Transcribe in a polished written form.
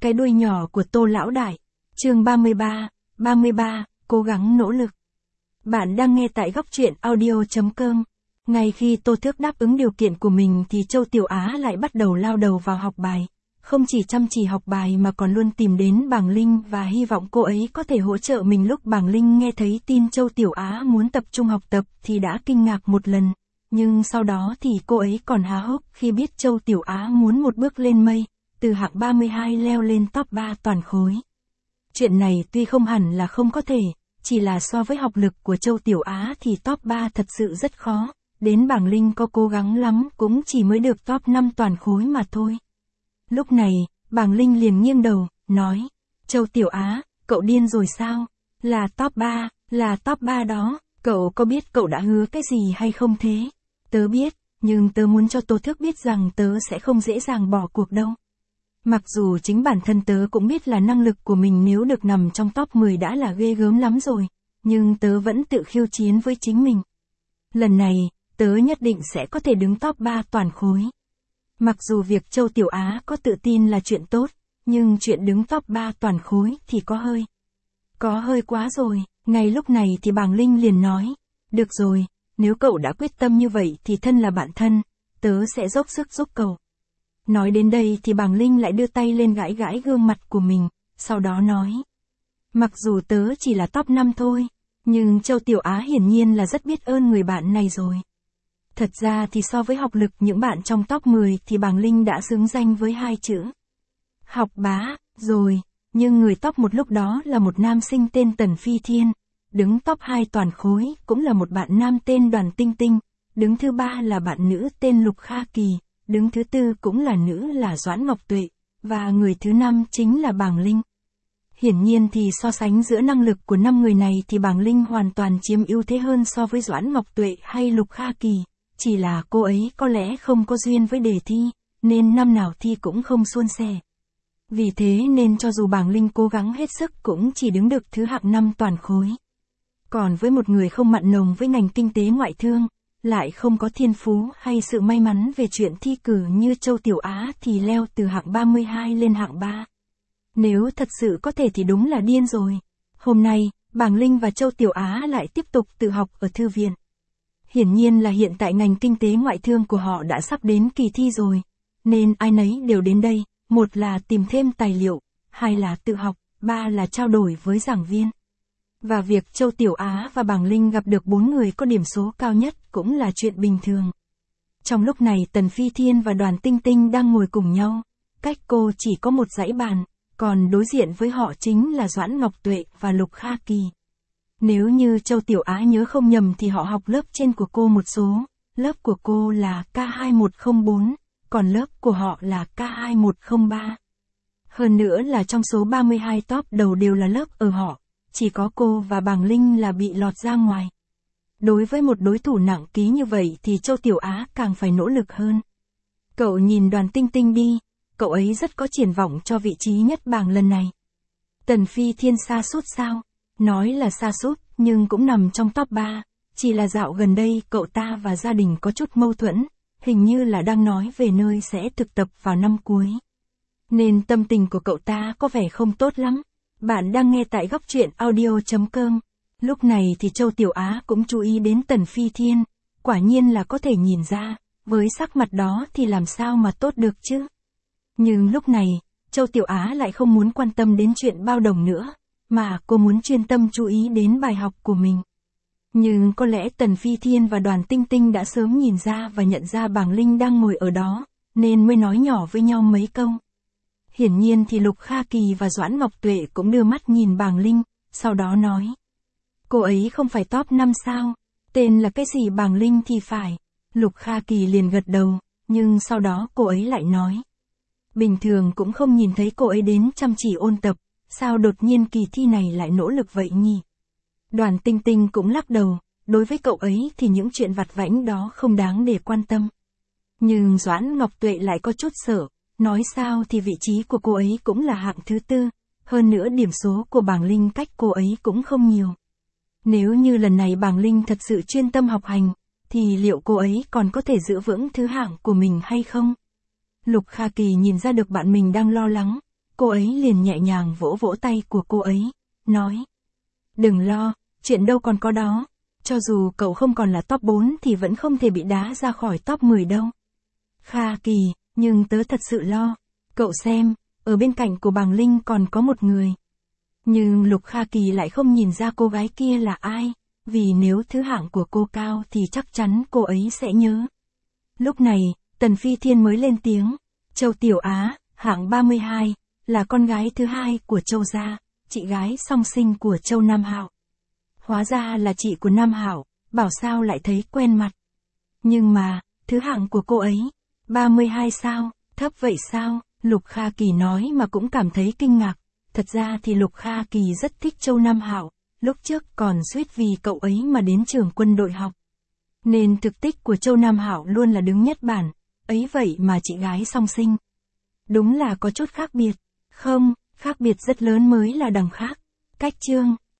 Cái đuôi nhỏ của Tô Lão Đại. Chương 33, cố gắng nỗ lực. Bạn đang nghe tại góc truyện audio.com. Ngay khi Tô Thước đáp ứng điều kiện của mình thì Châu Tiểu Á lại bắt đầu lao đầu vào học bài. Không chỉ chăm chỉ học bài mà còn luôn tìm đến Bàng Linh và hy vọng cô ấy có thể hỗ trợ mình. Lúc Bàng Linh nghe thấy tin Châu Tiểu Á muốn tập trung học tập thì đã kinh ngạc một lần. Nhưng sau đó thì cô ấy còn há hốc khi biết Châu Tiểu Á muốn một bước lên mây, từ hạng 32 leo lên top 3 toàn khối. Chuyện này tuy không hẳn là không có thể, chỉ là so với học lực của Châu Tiểu Á thì top 3 thật sự rất khó, đến Bàng Linh có cố gắng lắm cũng chỉ mới được top 5 toàn khối mà thôi. Lúc này, Bàng Linh liền nghiêng đầu, nói, Châu Tiểu Á, cậu điên rồi sao? Là top 3 đó, cậu có biết cậu đã hứa cái gì hay không thế? Tớ biết, nhưng tớ muốn cho Tô Thước biết rằng tớ sẽ không dễ dàng bỏ cuộc đâu. Mặc dù chính bản thân tớ cũng biết là năng lực của mình nếu được nằm trong top 10 đã là ghê gớm lắm rồi, nhưng tớ vẫn tự khiêu chiến với chính mình. Lần này, tớ nhất định sẽ có thể đứng top 3 toàn khối. Mặc dù việc Châu Tiểu Á có tự tin là chuyện tốt, nhưng chuyện đứng top 3 toàn khối thì có hơi quá rồi. Ngay lúc này thì Bàng Linh liền nói, được rồi, nếu cậu đã quyết tâm như vậy thì thân là bạn thân, tớ sẽ dốc sức giúp cậu. Nói đến đây thì Bàng Linh lại đưa tay lên gãi gãi gương mặt của mình, sau đó nói, mặc dù tớ chỉ là top 5 thôi, nhưng Châu Tiểu Á hiển nhiên là rất biết ơn người bạn này rồi. Thật ra thì so với học lực những bạn trong top 10 thì Bàng Linh đã xứng danh với hai chữ học bá rồi, nhưng người top 1 lúc đó là một nam sinh tên Tần Phi Thiên, đứng top 2 toàn khối cũng là một bạn nam tên Đoàn Tinh Tinh, đứng thứ 3 là bạn nữ tên Lục Kha Kỳ, đứng thứ 4 cũng là nữ là Doãn Ngọc Tuệ, và người thứ 5 chính là Bàng Linh. Hiển nhiên thì so sánh giữa năng lực của 5 người này thì Bàng Linh hoàn toàn chiếm ưu thế hơn so với Doãn Ngọc Tuệ hay Lục Kha Kỳ, chỉ là cô ấy có lẽ không có duyên với đề thi, nên năm nào thi cũng không suôn sẻ. Vì thế nên cho dù Bàng Linh cố gắng hết sức cũng chỉ đứng được thứ hạng 5 toàn khối. Còn với một người không mặn nồng với ngành kinh tế ngoại thương, lại không có thiên phú hay sự may mắn về chuyện thi cử như Châu Tiểu Á thì leo từ hạng 32 lên hạng 3. Nếu thật sự có thể thì đúng là điên rồi. Hôm nay, Bàng Linh và Châu Tiểu Á lại tiếp tục tự học ở thư viện. Hiển nhiên là hiện tại ngành kinh tế ngoại thương của họ đã sắp đến kỳ thi rồi, nên ai nấy đều đến đây, một là tìm thêm tài liệu, hai là tự học, ba là trao đổi với giảng viên. Và việc Châu Tiểu Á và Bàng Linh gặp được 4 người có điểm số cao nhất cũng là chuyện bình thường. Trong lúc này Tần Phi Thiên và Đoàn Tinh Tinh đang ngồi cùng nhau, cách cô chỉ có một dãy bàn, còn đối diện với họ chính là Doãn Ngọc Tuệ và Lục Kha Kỳ. Nếu như Châu Tiểu Á nhớ không nhầm thì họ học lớp trên của cô một số, lớp của cô là K2104, còn lớp của họ là K2103. Hơn nữa là trong số 32 top đầu đều là lớp ở họ, chỉ có cô và Bàng Linh là bị lọt ra ngoài. Đối với một đối thủ nặng ký như vậy thì Châu Tiểu Á càng phải nỗ lực hơn. Cậu nhìn Đoàn Tinh Tinh đi, cậu ấy rất có triển vọng cho vị trí nhất bảng lần này. Tần Phi Thiên sa sút sao? Nói là sa sút, nhưng cũng nằm trong top 3, chỉ là dạo gần đây cậu ta và gia đình có chút mâu thuẫn, hình như là đang nói về nơi sẽ thực tập vào năm cuối. Nên tâm tình của cậu ta có vẻ không tốt lắm. Bạn đang nghe tại góc truyện audio.com. Lúc này thì Châu Tiểu Á cũng chú ý đến Tần Phi Thiên, quả nhiên là có thể nhìn ra, với sắc mặt đó thì làm sao mà tốt được chứ. Nhưng lúc này, Châu Tiểu Á lại không muốn quan tâm đến chuyện bao đồng nữa, mà cô muốn chuyên tâm chú ý đến bài học của mình. Nhưng có lẽ Tần Phi Thiên và Đoàn Tinh Tinh đã sớm nhìn ra và nhận ra Bàng Linh đang ngồi ở đó, nên mới nói nhỏ với nhau mấy câu. Hiển nhiên thì Lục Kha Kỳ và Doãn Ngọc Tuệ cũng đưa mắt nhìn Bàng Linh, sau đó nói. Cô ấy không phải top 5 sao? Tên là cái gì Bàng Linh thì phải. Lục Kha Kỳ liền gật đầu, nhưng sau đó cô ấy lại nói. Bình thường cũng không nhìn thấy cô ấy đến chăm chỉ ôn tập, sao đột nhiên kỳ thi này lại nỗ lực vậy nhỉ? Đoàn Tinh Tinh cũng lắc đầu, đối với cậu ấy thì những chuyện vặt vãnh đó không đáng để quan tâm. Nhưng Doãn Ngọc Tuệ lại có chút sợ. Nói sao thì vị trí của cô ấy cũng là hạng thứ 4, hơn nữa điểm số của Bàng Linh cách cô ấy cũng không nhiều. Nếu như lần này Bàng Linh thật sự chuyên tâm học hành, thì liệu cô ấy còn có thể giữ vững thứ hạng của mình hay không? Lục Kha Kỳ nhìn ra được bạn mình đang lo lắng, cô ấy liền nhẹ nhàng vỗ vỗ tay của cô ấy, nói. Đừng lo, chuyện đâu còn có đó. Cho dù cậu không còn là top 4 thì vẫn không thể bị đá ra khỏi top 10 đâu. Kha Kỳ, nhưng tớ thật sự lo. Cậu xem, ở bên cạnh của Bàng Linh còn có một người. Nhưng Lục Kha Kỳ lại không nhìn ra cô gái kia là ai, vì nếu thứ hạng của cô cao thì chắc chắn cô ấy sẽ nhớ. Lúc này, Tần Phi Thiên mới lên tiếng. Châu Tiểu Á, hạng 32, là con gái thứ hai của Châu gia, chị gái song sinh của Châu Nam Hạo. Hóa ra là chị của Nam Hạo, bảo sao lại thấy quen mặt. Nhưng mà, thứ hạng của cô ấy, 32 sao, thấp vậy sao? Lục Kha Kỳ nói mà cũng cảm thấy kinh ngạc. Thật ra thì Lục Kha Kỳ rất thích Châu Nam Hạo, lúc trước còn suýt vì cậu ấy mà đến trường quân đội học. Nên thực tích của Châu Nam Hạo luôn là đứng nhất bản, ấy vậy mà chị gái song sinh. Đúng là có chút khác biệt. Không, khác biệt rất lớn mới là đằng khác. Cách chương